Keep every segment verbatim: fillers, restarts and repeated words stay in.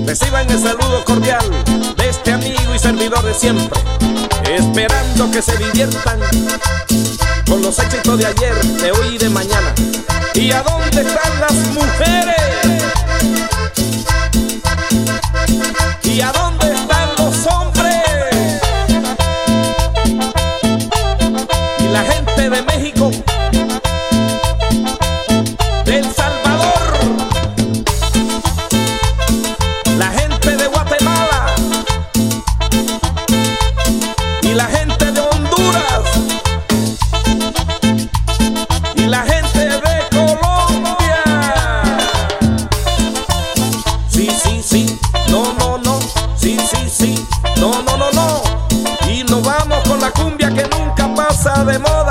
Reciban el saludo cordial de este amigo y servidor de siempre, esperando que se diviertan con los éxitos de ayer, de hoy y de mañana. ¿Y a dónde están las mujeres? ¿Y a dónde están los hombres? Y la gente de México, de El Salvador, la gente de Guatemala y la gente de Honduras y la gente de Colombia. Sí, sí, sí, no, no, no, sí, sí, sí, no, no, no, no. Y nos vamos con la cumbia que nunca pasa de moda.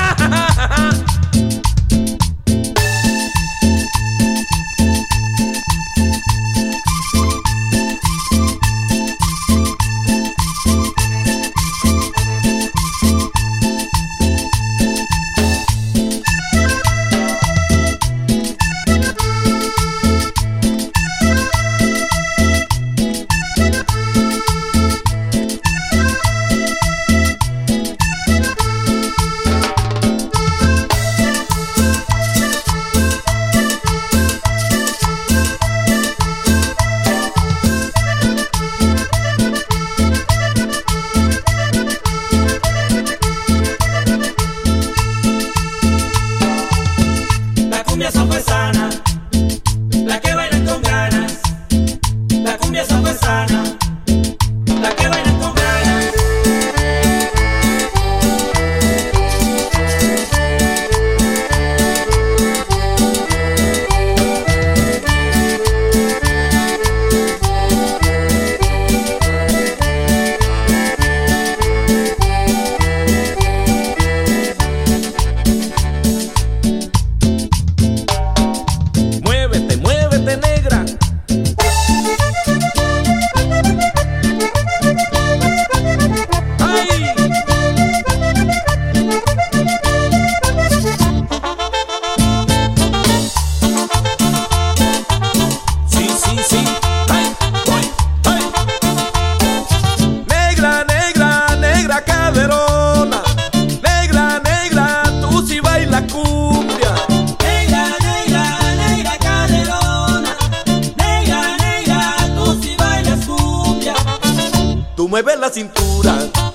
mueves la cintura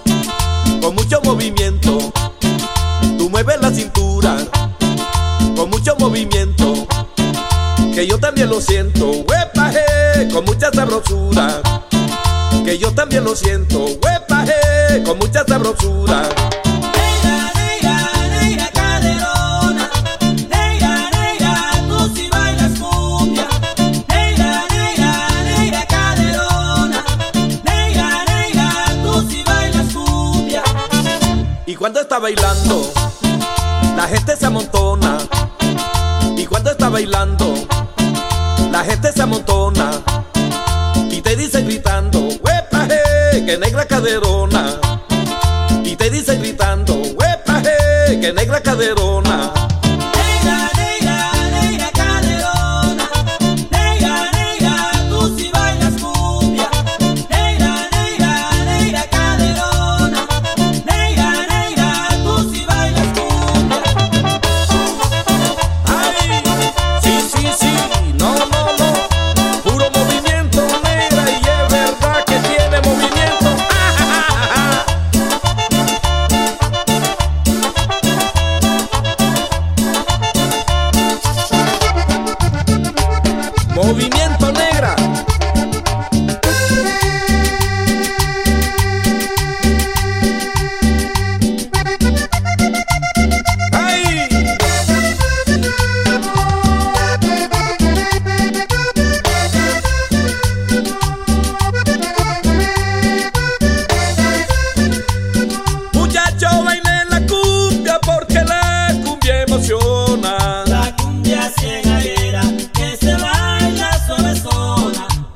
con mucho movimiento. Tú mueves la cintura con mucho movimiento, que yo también lo siento, huepaje, con mucha sabrosura. Que yo también lo siento, huepaje, con mucha sabrosura. Y cuando está bailando, la gente se amontona. Y cuando está bailando, la gente se amontona. Y te dice gritando, huepaje, que negra caderona. Y te dice gritando, huepaje, que negra caderona. Movimiento negra. ¡Ay! Muchacho, baile la cumbia porque la cumbia emociona. La cumbia ciega que se baila suavezona.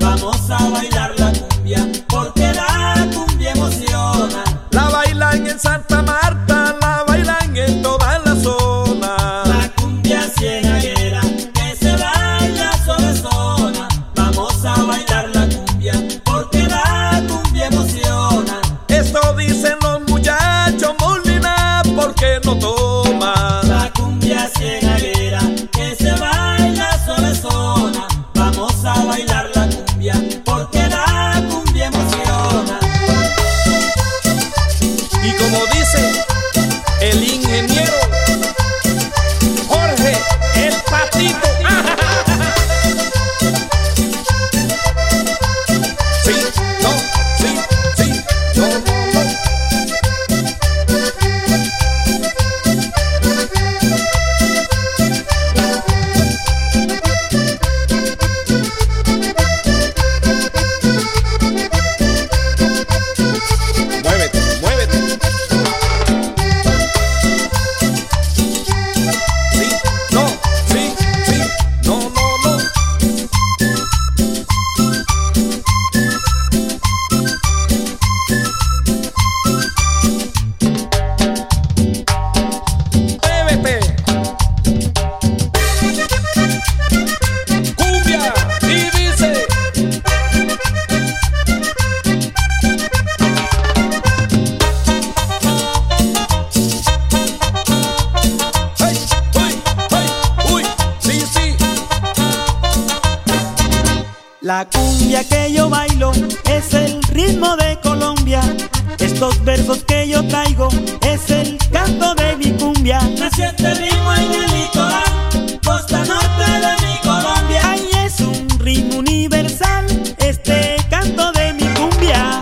La cumbia que yo bailo es el ritmo de Colombia. Estos versos que yo traigo es el canto de mi cumbia. Nació este ritmo en el litoral, costa norte de mi Colombia. Ay, es un ritmo universal, este canto de mi cumbia.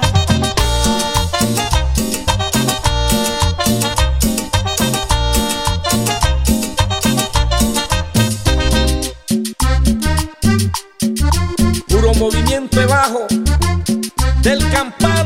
Puro movimiento bajo del campal.